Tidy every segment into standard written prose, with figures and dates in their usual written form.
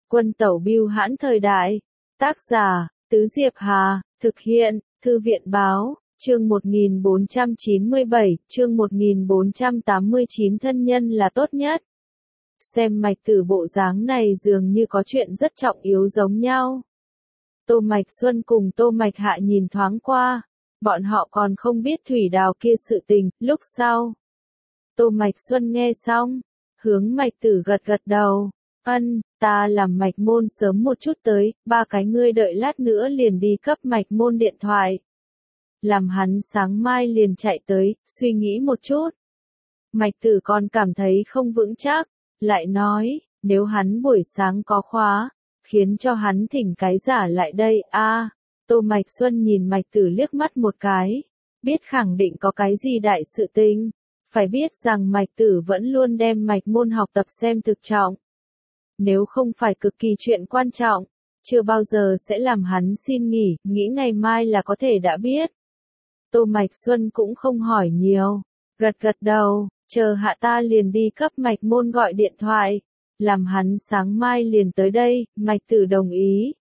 Quân tẩu bưu hãn thời đại. Tác giả, Tứ Diệp Hà, thực hiện, Thư viện báo, chương 1497, chương 1489 thân nhân là tốt nhất. Xem Mạch Tử bộ dáng này dường như có chuyện rất trọng yếu giống nhau. Tô Mạch Xuân cùng Tô Mạch Hạ nhìn thoáng qua, bọn họ còn không biết thủy đào kia sự tình, lúc sau. Tô Mạch Xuân nghe xong, hướng Mạch Tử gật gật đầu, ta làm Mạch Môn sớm một chút tới, ba cái ngươi đợi lát nữa liền đi cấp Mạch Môn điện thoại. Làm hắn sáng mai liền chạy tới, suy nghĩ một chút. Mạch Tử còn cảm thấy không vững chắc, lại nói, nếu hắn buổi sáng có khóa, khiến cho hắn thỉnh cái giả lại đây, Tô Mạch Xuân nhìn Mạch Tử liếc mắt một cái, biết khẳng định có cái gì đại sự tình, phải biết rằng Mạch Tử vẫn luôn đem Mạch Môn học tập xem thực trọng. Nếu không phải cực kỳ chuyện quan trọng, chưa bao giờ sẽ làm hắn xin nghỉ, nghĩ ngày mai là có thể đã biết. Tô Mạch Xuân cũng không hỏi nhiều, gật gật đầu, chờ hạ ta liền đi cấp Mạch Môn gọi điện thoại, làm hắn sáng mai liền tới đây, Mạch Tử đồng ý.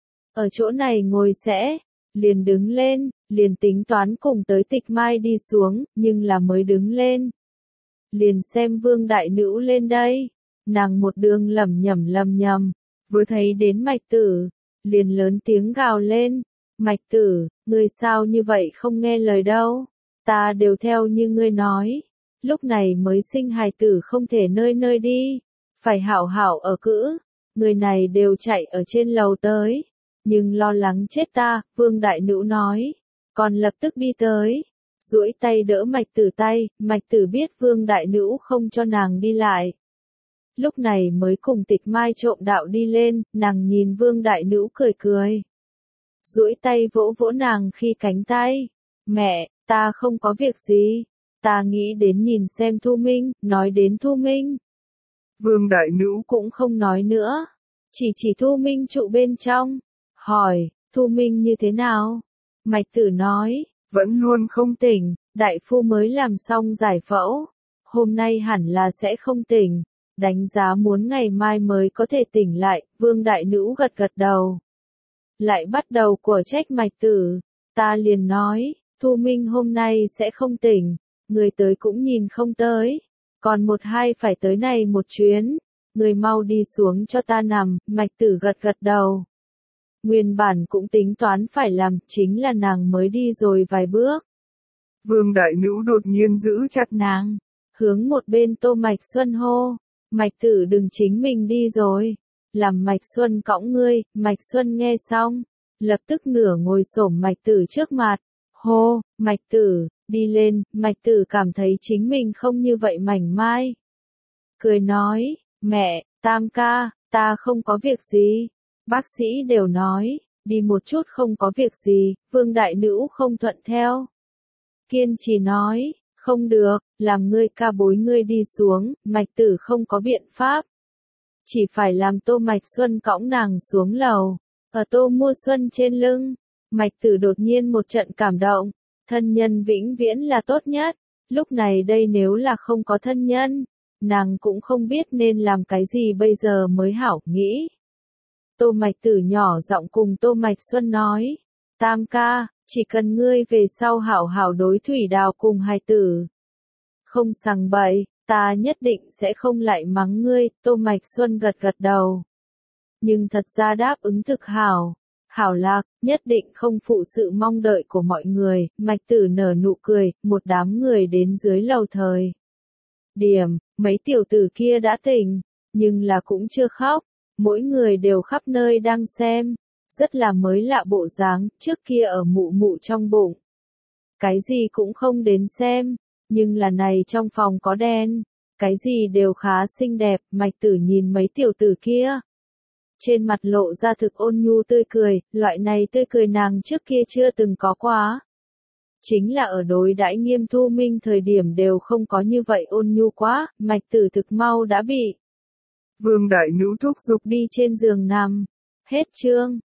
Ở chỗ này ngồi sẽ, liền đứng lên, liền tính toán cùng tới Tịch Mai đi xuống, nhưng là mới đứng lên. Liền xem Vương Đại Nữ lên đây, nàng một đường lẩm nhẩm, vừa thấy đến Mạch Tử, liền lớn tiếng gào lên, Mạch Tử, ngươi sao như vậy không nghe lời đâu, ta đều theo như ngươi nói, lúc này mới sinh hài tử không thể nơi nơi đi, phải hảo hảo ở cữ, người này đều chạy ở trên lầu tới, nhưng lo lắng chết ta, Vương Đại Nữ nói, còn lập tức đi tới, duỗi tay đỡ Mạch Tử tay, Mạch Tử biết Vương Đại Nữ không cho nàng đi lại. Lúc này mới cùng Tịch Mai trộm đạo đi lên, nàng nhìn Vương Đại Nữ cười cười. Duỗi tay vỗ vỗ nàng khi cánh tay. Mẹ, ta không có việc gì. Ta nghĩ đến nhìn xem Thu Minh, nói đến Thu Minh. Vương Đại Nữ cũng không nói nữa. Chỉ Thu Minh trụ bên trong. Hỏi, Thu Minh như thế nào? Mạch Tử nói, vẫn luôn không tỉnh, đại phu mới làm xong giải phẫu. Hôm nay hẳn là sẽ không tỉnh. Đánh giá muốn ngày mai mới có thể tỉnh lại, Vương Đại Nữ gật gật đầu. Lại bắt đầu của trách Mạch Tử, ta liền nói, Thu Minh hôm nay sẽ không tỉnh, người tới cũng nhìn không tới, còn một hai phải tới này một chuyến, người mau đi xuống cho ta nằm, Mạch Tử gật gật đầu. Nguyên bản cũng tính toán phải làm, chính là nàng mới đi rồi vài bước. Vương Đại Nữ đột nhiên giữ chặt nàng, hướng một bên Tô Mạch Xuân hô. Mạch Tử đừng chính mình đi rồi, làm Mạch Xuân cõng ngươi, Mạch Xuân nghe xong, lập tức nửa ngồi xổm Mạch Tử trước mặt, hô, Mạch Tử, đi lên, Mạch Tử cảm thấy chính mình không như vậy mảnh mai. Cười nói, mẹ, Tam ca, ta không có việc gì, bác sĩ đều nói, đi một chút không có việc gì, Vương Đại Nữ không thuận theo. Kiên trì nói, không được, làm ngươi ca bối ngươi đi xuống, Mạch Tử không có biện pháp. Chỉ phải làm Tô Mạch Xuân cõng nàng xuống lầu, ở Tô Mua Xuân trên lưng. Mạch Tử đột nhiên một trận cảm động, thân nhân vĩnh viễn là tốt nhất, lúc này đây nếu là không có thân nhân, nàng cũng không biết nên làm cái gì bây giờ mới hảo nghĩ. Tô Mạch Tử nhỏ giọng cùng Tô Mạch Xuân nói, Tam ca, chỉ cần ngươi về sau hảo hảo đối thủy đào cùng hài tử. Không sằng bậy, ta nhất định sẽ không lại mắng ngươi, Tô Mạch Xuân gật gật đầu. Nhưng thật ra đáp ứng thực hảo, hảo lạc, nhất định không phụ sự mong đợi của mọi người, Mạch Tử nở nụ cười, một đám người đến dưới lầu thời. Điểm, mấy tiểu tử kia đã tỉnh, nhưng là cũng chưa khóc, mỗi người đều khắp nơi đang xem. Rất là mới lạ bộ dáng, trước kia ở mụ mụ trong bụng. Cái gì cũng không đến xem, nhưng là này trong phòng có đen, cái gì đều khá xinh đẹp, Mạch Tử nhìn mấy tiểu tử kia. Trên mặt lộ ra thực ôn nhu tươi cười, loại này tươi cười nàng trước kia chưa từng có quá. Chính là ở đối đãi Nghiêm Thu Minh thời điểm đều không có như vậy ôn nhu quá, Mạch Tử thực mau đã bị. Vương Đại Nữ thúc giục đi trên giường nằm. Hết chương.